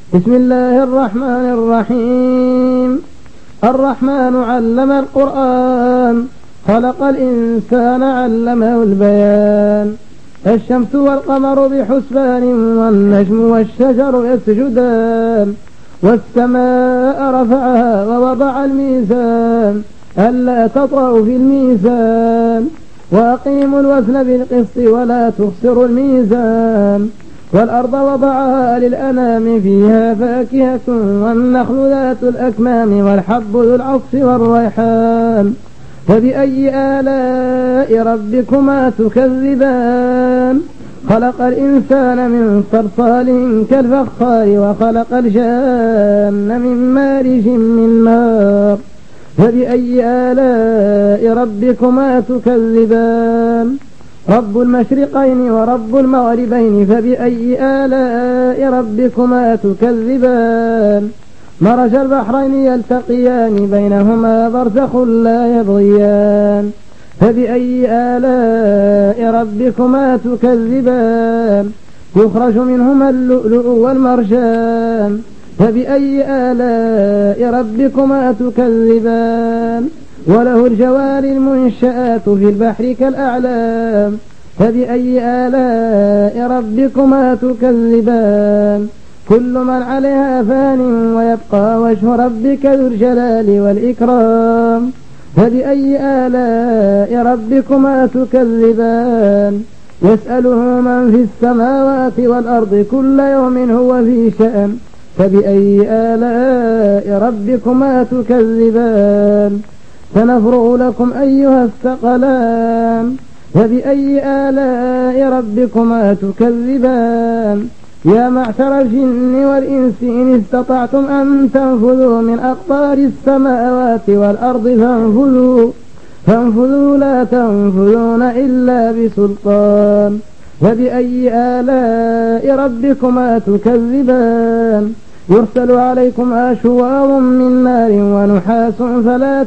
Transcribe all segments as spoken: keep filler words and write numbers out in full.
بسم الله الرحمن الرحيم. الرحمن علم القرآن، خلق الإنسان علمه البيان. الشمس والقمر بحسبان، والنجم والشجر يسجدان. والسماء رفعها ووضع الميزان، ألا تطغوا في الميزان. وأقيموا الوزن بالقسط ولا تخسروا الميزان. والأرض وضعها للأنام، فيها فاكهة والنخل ذات الأكمام، والحب ذو العصف والريحان. فبأي آلاء ربكما تكذبان؟ خلق الإنسان من صلصال كالفخار، وخلق الجان من مارج من نار. فبأي آلاء ربكما تكذبان؟ رب المشرقين ورب المغربين، فبأي آلاء ربكما تكذبان؟ مرج البحرين يلتقيان، بينهما برزخ لا يبغيان. فبأي آلاء ربكما تكذبان؟ يخرج منهما اللؤلؤ والمرجان. فبأي آلاء ربكما تكذبان؟ وله الجوار المنشآت في البحر كالأعلام. فبأي آلاء ربكما تكذبان؟ كل من عليها فان، ويبقى وجه ربك ذو الجلال والإكرام. فبأي آلاء ربكما تكذبان؟ يسأله من في السماوات والأرض كل يوم هو في شأن. فبأي آلاء ربكما تكذبان؟ سنفرغ لكم أيها الثقلان. فبأي آلاء ربكما تكذبان؟ يا معشر الجن والإنس إن استطعتم أن تنفذوا من أقطار السماوات والأرض فانفذوا فانفذوا لا تنفذون إلا بسلطان. فبأي آلاء ربكما تكذبان؟ يرسل عليكم أشواظ من نار ونحاس فلا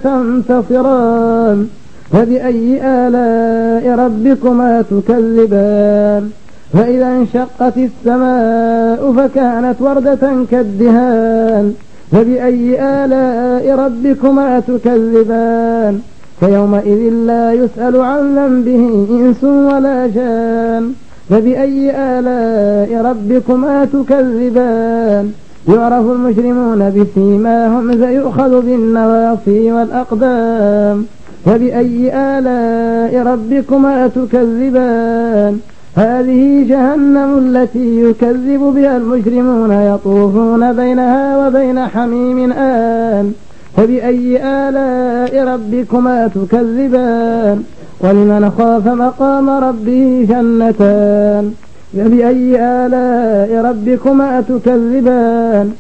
تنتصران. فبأي آلاء ربكما تكذبان؟ فإذا انشقت السماء فكانت وردة كالدهان. فبأي آلاء ربكما تكذبان؟ فيومئذ لا يسأل عن ذنبه إنس ولا جان. فبأي آلاء ربكما تكذبان؟ يعرف المجرمون بسيماهم، فيؤخذ بالنواصي والأقدام. فبأي آلاء ربكما تكذبان؟ هذه جهنم التي يكذب بها المجرمون، يطوفون بينها وبين حميم آن. فبأي آلاء ربكما تكذبان؟ ولمن خاف مقام ربه جنتان. فبأي آلاء ربكما تكذبان؟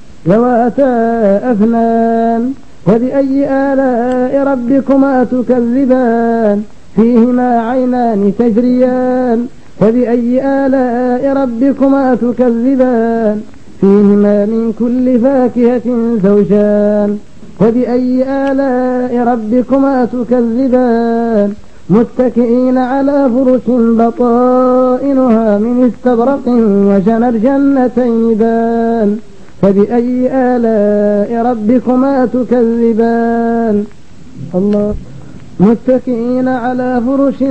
ذواتا أفنان. فبأي آلاء ربكما تكذبان؟ فيهما عينان تجريان. فبأي آلاء ربكما تكذبان؟ فيهما من كل فاكهة زوجان. فبأي آلاء ربكما تكذبان؟ متكئين على فرش بطائنها من استبرق، وجنى الجنتين دان. فبأي آلاء ربكما تكذبان؟ الله. متكئين على فرش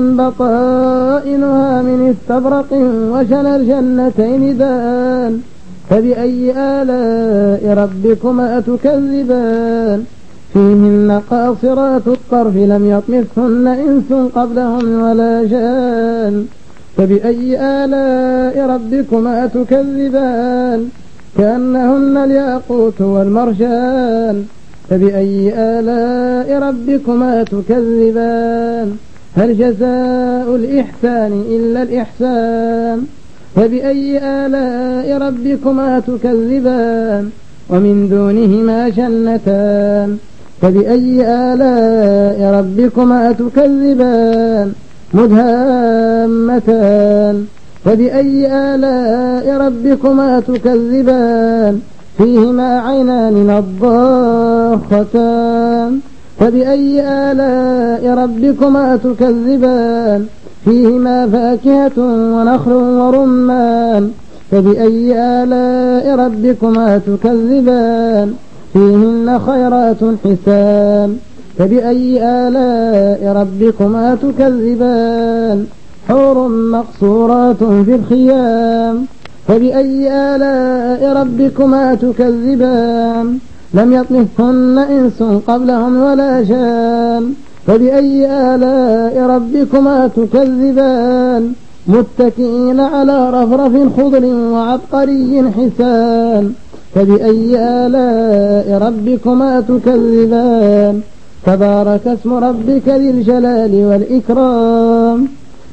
بطائنها من استبرق، وجنى الجنتين دان. فبأي آلاء ربكما تكذبان؟ فيهن قاصرات الطرف لم يطمثهن إنس قبلهم ولا جان. فبأي آلاء ربكما تكذبان؟ كأنهن الياقوت والمرجان. فبأي آلاء ربكما تكذبان؟ هل جزاء الإحسان إلا الإحسان؟ فبأي آلاء ربكما تكذبان؟ ومن دونهما جنتان. فبأي آلاء ربكما تكذبان؟ مدهامتان. فبأي آلاء ربكما تكذبان؟ فيهما عينان نضاختان. فبأي آلاء ربكما تكذبان؟ فيهما فاكهة ونخل ورمان. فبأي آلاء ربكما تكذبان فيهن خيرات حسان فبأي آلاء ربكما تكذبان حور مقصورات في الخيام فبأي آلاء ربكما تكذبان لم يطمثهن إنس قبلهم ولا جان فبأي آلاء ربكما تكذبان متكئين على رفرف خضر وعبقري حسان فبأي آلاء ربكما تكذبان تبارك اسم ربك ذي الجلال والإكرام